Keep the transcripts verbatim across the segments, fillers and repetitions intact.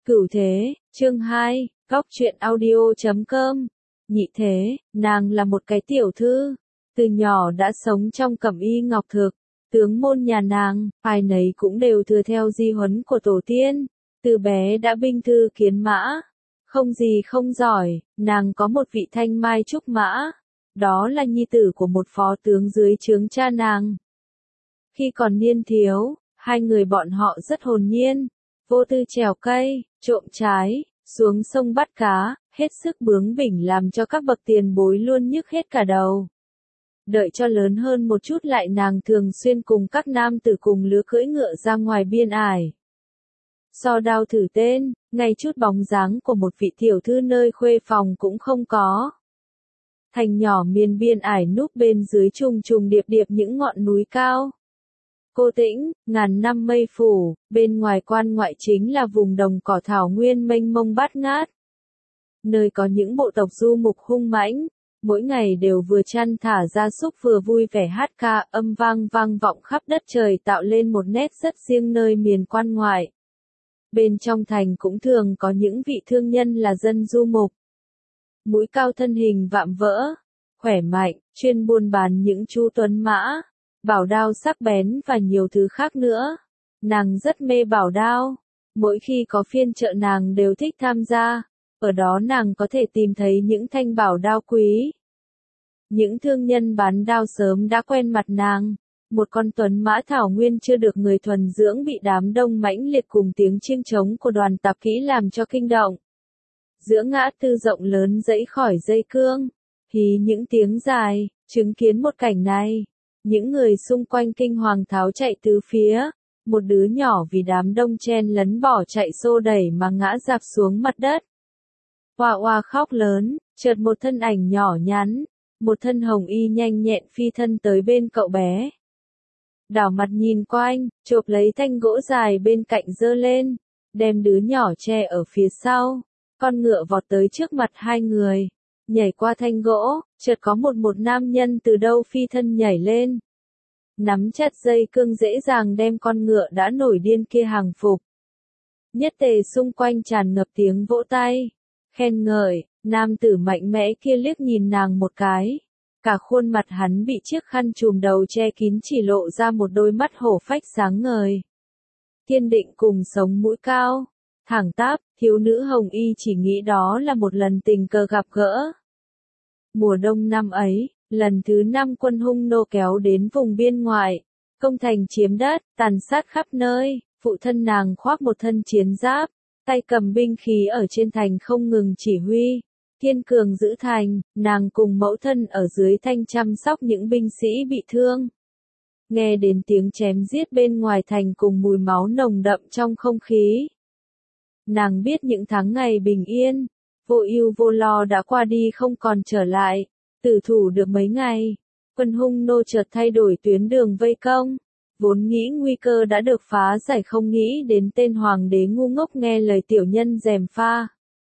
Cửu thế, chương hai, góc truyện audio chấm com. Nhị thế, nàng là một cái tiểu thư, từ nhỏ đã sống trong cẩm y ngọc thực, tướng môn nhà nàng, ai nấy cũng đều thừa theo di huấn của tổ tiên, từ bé đã binh thư kiến mã, không gì không giỏi, nàng có một vị thanh mai trúc mã, đó là nhi tử của một phó tướng dưới trướng cha nàng. Khi còn niên thiếu, hai người bọn họ rất hồn nhiên, vô tư trèo cây, trộm trái, xuống sông bắt cá, hết sức bướng bỉnh làm cho các bậc tiền bối luôn nhức hết cả đầu. Đợi cho lớn hơn một chút lại nàng thường xuyên cùng các nam tử cùng lứa cưỡi ngựa ra ngoài biên ải. So đao thử tên, ngay chút bóng dáng của một vị tiểu thư nơi khuê phòng cũng không có. Thành nhỏ miền biên ải núp bên dưới trùng trùng điệp điệp những ngọn núi cao. Cô tĩnh, ngàn năm mây phủ, bên ngoài quan ngoại chính là vùng đồng cỏ thảo nguyên mênh mông bát ngát. Nơi có những bộ tộc du mục hung mãnh, mỗi ngày đều vừa chăn thả gia súc vừa vui vẻ hát ca, âm vang vang vọng khắp đất trời tạo lên một nét rất riêng nơi miền quan ngoại. Bên trong thành cũng thường có những vị thương nhân là dân du mục. Mũi cao thân hình vạm vỡ, khỏe mạnh, chuyên buôn bán những chú tuấn mã, bảo đao sắc bén và nhiều thứ khác nữa. Nàng rất mê bảo đao, mỗi khi có phiên chợ nàng đều thích tham gia, ở đó nàng có thể tìm thấy những thanh bảo đao quý. Những thương nhân bán đao sớm đã quen mặt nàng, một con tuấn mã thảo nguyên chưa được người thuần dưỡng bị đám đông mãnh liệt cùng tiếng chiêng trống của đoàn tạp kỹ làm cho kinh động. Giữa ngã tư rộng lớn dãy khỏi dây cương, thì những tiếng dài, chứng kiến một cảnh này. Những người xung quanh kinh hoàng tháo chạy tứ phía, một đứa nhỏ vì đám đông chen lấn bỏ chạy xô đẩy mà ngã rạp xuống mặt đất. Oa oa khóc lớn, chợt một thân ảnh nhỏ nhắn, một thân hồng y nhanh nhẹn phi thân tới bên cậu bé. Đảo mặt nhìn quanh, chộp lấy thanh gỗ dài bên cạnh giơ lên, đem đứa nhỏ che ở phía sau, con ngựa vọt tới trước mặt hai người. Nhảy qua thanh gỗ, chợt có một một nam nhân từ đâu phi thân nhảy lên. Nắm chặt dây cương dễ dàng đem con ngựa đã nổi điên kia hàng phục. Nhất tề xung quanh tràn ngập tiếng vỗ tay, khen ngợi, nam tử mạnh mẽ kia liếc nhìn nàng một cái. Cả khuôn mặt hắn bị chiếc khăn trùm đầu che kín chỉ lộ ra một đôi mắt hổ phách sáng ngời. Kiên định cùng sống mũi cao. Thẳng tắp, thiếu nữ hồng y chỉ nghĩ đó là một lần tình cờ gặp gỡ. Mùa đông năm ấy, lần thứ năm quân hung nô kéo đến vùng biên ngoại, công thành chiếm đất, tàn sát khắp nơi, phụ thân nàng khoác một thân chiến giáp, tay cầm binh khí ở trên thành không ngừng chỉ huy, kiên cường giữ thành, nàng cùng mẫu thân ở dưới thanh chăm sóc những binh sĩ bị thương. Nghe đến tiếng chém giết bên ngoài thành cùng mùi máu nồng đậm trong không khí. Nàng biết những tháng ngày bình yên, vô ưu vô lo đã qua đi không còn trở lại, tử thủ được mấy ngày, quân hung nô chợt thay đổi tuyến đường vây công, vốn nghĩ nguy cơ đã được phá giải không nghĩ đến tên hoàng đế ngu ngốc nghe lời tiểu nhân gièm pha.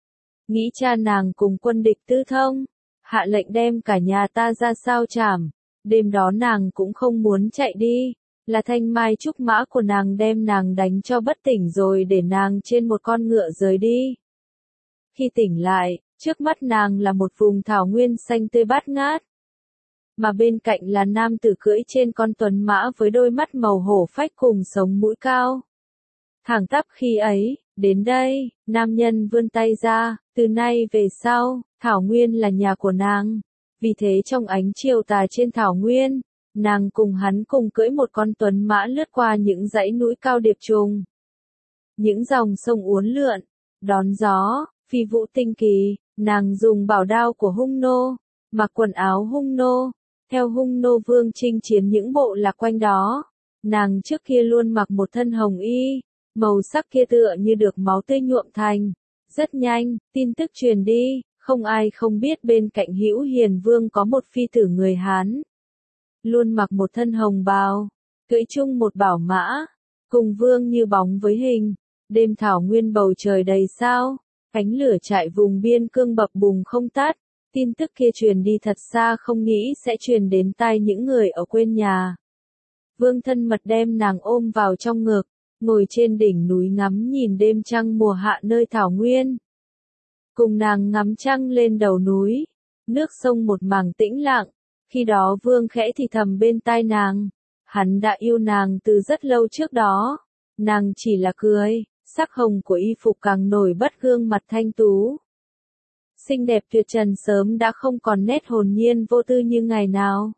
Nghĩ cha nàng cùng quân địch tư thông, hạ lệnh đem cả nhà ta ra sao chảm, đêm đó nàng cũng không muốn chạy đi. Là thanh mai trúc mã của nàng đem nàng đánh cho bất tỉnh rồi để nàng trên một con ngựa rời đi. Khi tỉnh lại, trước mắt nàng là một vùng thảo nguyên xanh tươi bát ngát. Mà bên cạnh là nam tử cưỡi trên con tuấn mã với đôi mắt màu hổ phách cùng sống mũi cao. Thẳng tắp khi ấy, đến đây, nam nhân vươn tay ra, từ nay về sau, thảo nguyên là nhà của nàng. Vì thế trong ánh chiều tà trên thảo nguyên, nàng cùng hắn cùng cưỡi một con tuấn mã lướt qua những dãy núi cao điệp trùng. Những dòng sông uốn lượn, đón gió, phi vũ tinh kỳ, nàng dùng bảo đao của hung nô, mặc quần áo hung nô, theo hung nô vương chinh chiến những bộ lạc quanh đó. Nàng trước kia luôn mặc một thân hồng y, màu sắc kia tựa như được máu tươi nhuộm thành. Rất nhanh, tin tức truyền đi, không ai không biết bên cạnh Hữu Hiền Vương có một phi tử người Hán. Luôn mặc một thân hồng bào, cưỡi chung một bảo mã, cùng vương như bóng với hình, đêm thảo nguyên bầu trời đầy sao, ánh lửa trại vùng biên cương bập bùng không tắt, tin tức kia truyền đi thật xa không nghĩ sẽ truyền đến tai những người ở quê nhà. Vương thân mật đem nàng ôm vào trong ngực, ngồi trên đỉnh núi ngắm nhìn đêm trăng mùa hạ nơi thảo nguyên. Cùng nàng ngắm trăng lên đầu núi, nước sông một mảng tĩnh lặng, khi đó Vương khẽ thì thầm bên tai nàng, hắn đã yêu nàng từ rất lâu trước đó, nàng chỉ là cười, sắc hồng của y phục càng nổi bật gương mặt thanh tú. Xinh đẹp tuyệt trần sớm đã không còn nét hồn nhiên vô tư như ngày nào.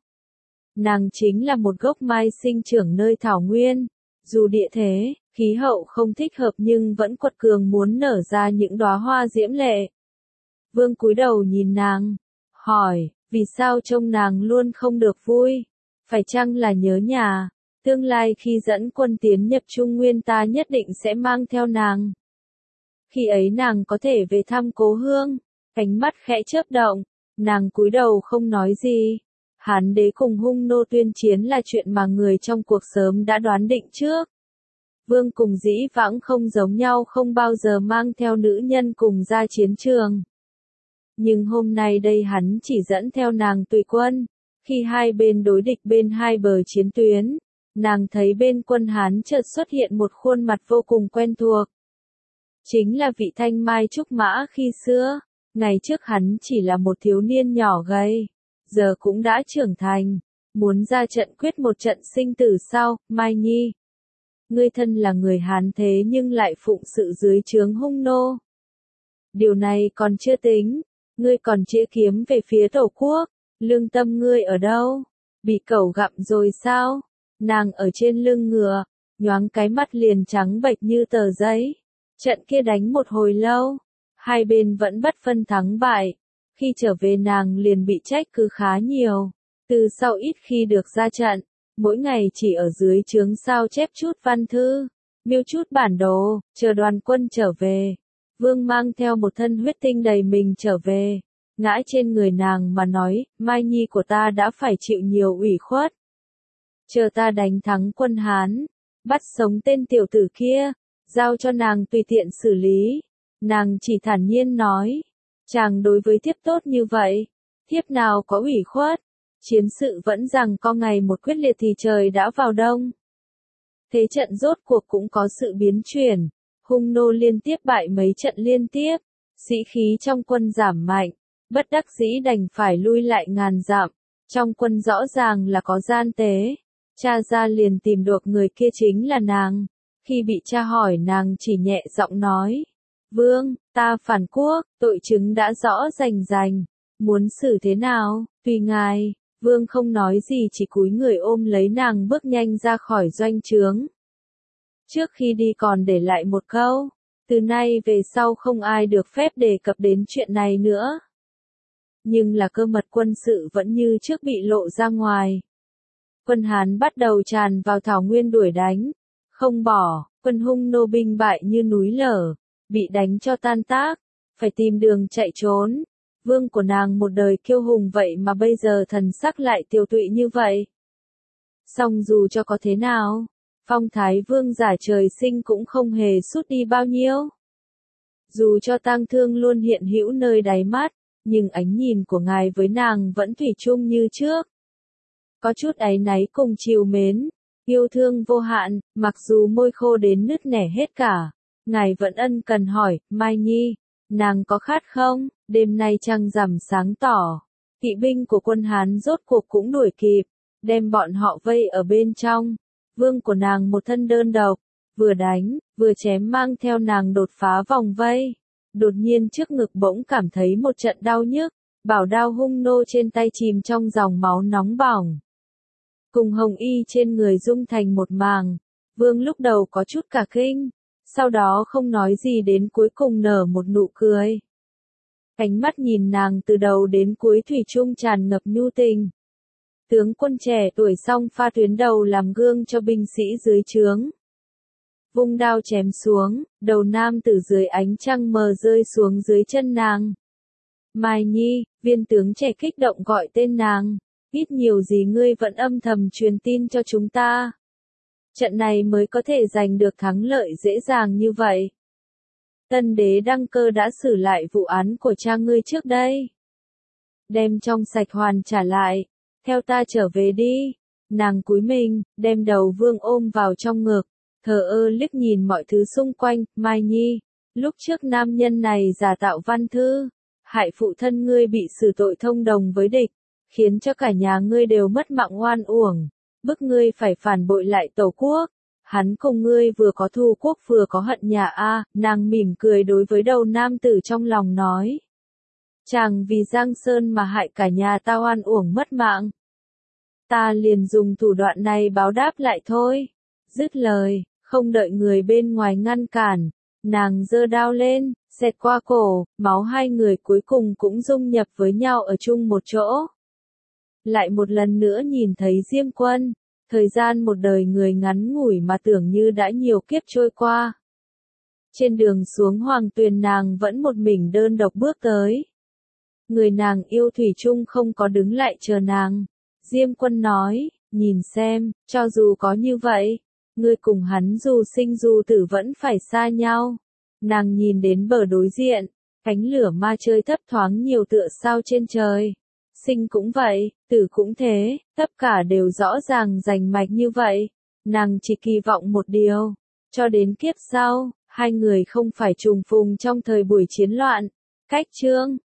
Nàng chính là một gốc mai sinh trưởng nơi thảo nguyên, dù địa thế, khí hậu không thích hợp nhưng vẫn quật cường muốn nở ra những đóa hoa diễm lệ. Vương cúi đầu nhìn nàng, hỏi, vì sao trông nàng luôn không được vui? Phải chăng là nhớ nhà? Tương lai khi dẫn quân tiến nhập Trung Nguyên ta nhất định sẽ mang theo nàng. Khi ấy nàng có thể về thăm cố hương. Ánh mắt khẽ chớp động, nàng cúi đầu không nói gì. Hán đế cùng Hung nô tuyên chiến là chuyện mà người trong cuộc sớm đã đoán định trước. Vương cùng dĩ vãng không giống nhau, không bao giờ mang theo nữ nhân cùng ra chiến trường. Nhưng hôm nay đây hắn chỉ dẫn theo nàng tùy quân. Khi hai bên đối địch bên hai bờ chiến tuyến, nàng thấy bên quân Hán chợt xuất hiện một khuôn mặt vô cùng quen thuộc. Chính là vị Thanh Mai Trúc Mã khi xưa. Ngày trước hắn chỉ là một thiếu niên nhỏ gầy, giờ cũng đã trưởng thành, muốn ra trận quyết một trận sinh tử sao, Mai Nhi. Ngươi thân là người Hán thế nhưng lại phụng sự dưới trướng Hung nô. Điều này còn chưa tính, ngươi còn chĩa kiếm về phía tổ quốc, lương tâm ngươi ở đâu? Bị cẩu gặm rồi sao? Nàng ở trên lưng ngựa, nhoáng cái mắt liền trắng bệch như tờ giấy. Trận kia đánh một hồi lâu. Hai bên vẫn bất phân thắng bại, khi trở về nàng liền bị trách cứ khá nhiều, từ sau ít khi được ra trận, mỗi ngày chỉ ở dưới trướng sao chép chút văn thư, miêu chút bản đồ, chờ đoàn quân trở về. Vương mang theo một thân huyết tinh đầy mình trở về, ngã trên người nàng mà nói, Mai Nhi của ta đã phải chịu nhiều ủy khuất. Chờ ta đánh thắng quân Hán, bắt sống tên tiểu tử kia, giao cho nàng tùy tiện xử lý. Nàng chỉ thản nhiên nói, chàng đối với thiếp tốt như vậy, thiếp nào có ủy khuất, chiến sự vẫn rằng có ngày một quyết liệt thì trời đã vào đông. Thế trận rốt cuộc cũng có sự biến chuyển, Hung nô liên tiếp bại mấy trận liên tiếp, sĩ khí trong quân giảm mạnh, bất đắc dĩ đành phải lui lại ngàn dặm, trong quân rõ ràng là có gian tế, cha ra liền tìm được người kia chính là nàng, khi bị cha hỏi nàng chỉ nhẹ giọng nói. Vương, ta phản quốc, tội chứng đã rõ rành rành, muốn xử thế nào, tùy ngài. Vương không nói gì chỉ cúi người ôm lấy nàng bước nhanh ra khỏi doanh trướng. Trước khi đi còn để lại một câu, từ nay về sau không ai được phép đề cập đến chuyện này nữa. Nhưng là cơ mật quân sự vẫn như trước bị lộ ra ngoài. Quân Hán bắt đầu tràn vào thảo nguyên đuổi đánh, không bỏ, quân Hung nô binh bại như núi lở. Bị đánh cho tan tác, phải tìm đường chạy trốn. Vương của nàng một đời kiêu hùng vậy mà bây giờ thần sắc lại tiêu tụy như vậy. Song dù cho có thế nào, phong thái vương giả trời sinh cũng không hề sút đi bao nhiêu. Dù cho tang thương luôn hiện hữu nơi đáy mắt, nhưng ánh nhìn của ngài với nàng vẫn thủy chung như trước. Có chút áy náy cùng trìu mến, yêu thương vô hạn, mặc dù môi khô đến nứt nẻ hết cả. Ngài vẫn ân cần hỏi, Mai Nhi, nàng có khát không? Đêm nay trăng rằm sáng tỏ, kỵ binh của quân Hán rốt cuộc cũng đuổi kịp, đem bọn họ vây ở bên trong. Vương của nàng một thân đơn độc, vừa đánh, vừa chém mang theo nàng đột phá vòng vây. Đột nhiên trước ngực bỗng cảm thấy một trận đau nhức, bảo đao Hung nô trên tay chìm trong dòng máu nóng bỏng. Cùng hồng y trên người rung thành một màng, Vương lúc đầu có chút cả kinh. Sau đó không nói gì đến cuối cùng nở một nụ cười. Ánh mắt nhìn nàng từ đầu đến cuối thủy chung tràn ngập nhu tình. Tướng quân trẻ tuổi song pha tuyến đầu làm gương cho binh sĩ dưới trướng. Vung đao chém xuống, đầu nam từ dưới ánh trăng mờ rơi xuống dưới chân nàng. Mai Nhi, viên tướng trẻ kích động gọi tên nàng. Ít nhiều gì ngươi vẫn âm thầm truyền tin cho chúng ta. Trận này mới có thể giành được thắng lợi dễ dàng như vậy. Tân đế Đăng Cơ đã xử lại vụ án của cha ngươi trước đây. Đem trong sạch hoàn trả lại, theo ta trở về đi. Nàng cúi mình, đem đầu Vương ôm vào trong ngực, thờ ơ liếc nhìn mọi thứ xung quanh. Mai Nhi, lúc trước nam nhân này giả tạo văn thư, hại phụ thân ngươi bị xử tội thông đồng với địch, khiến cho cả nhà ngươi đều mất mạng oan uổng, bức ngươi phải phản bội lại tổ quốc. Hắn cùng ngươi vừa có thù quốc vừa có hận nhà a. Nàng mỉm cười đối với đầu nam tử trong lòng nói. Chàng vì Giang Sơn mà hại cả nhà ta oan uổng mất mạng. Ta liền dùng thủ đoạn này báo đáp lại thôi. Dứt lời, không đợi người bên ngoài ngăn cản, nàng giơ đao lên, xẹt qua cổ, máu hai người cuối cùng cũng dung nhập với nhau ở chung một chỗ. Lại một lần nữa nhìn thấy Diêm Quân, thời gian một đời người ngắn ngủi mà tưởng như đã nhiều kiếp trôi qua. Trên đường xuống Hoàng Tuyền nàng vẫn một mình đơn độc bước tới. Người nàng yêu thủy chung không có đứng lại chờ nàng. Diêm Quân nói, nhìn xem, cho dù có như vậy, ngươi cùng hắn dù sinh dù tử vẫn phải xa nhau. Nàng nhìn đến bờ đối diện, cánh lửa ma chơi thấp thoáng nhiều tựa sao trên trời. Sinh cũng vậy, tử cũng thế, tất cả đều rõ ràng rành mạch như vậy. Nàng chỉ kỳ vọng một điều, cho đến kiếp sau, hai người không phải trùng phùng trong thời buổi chiến loạn. Cách chương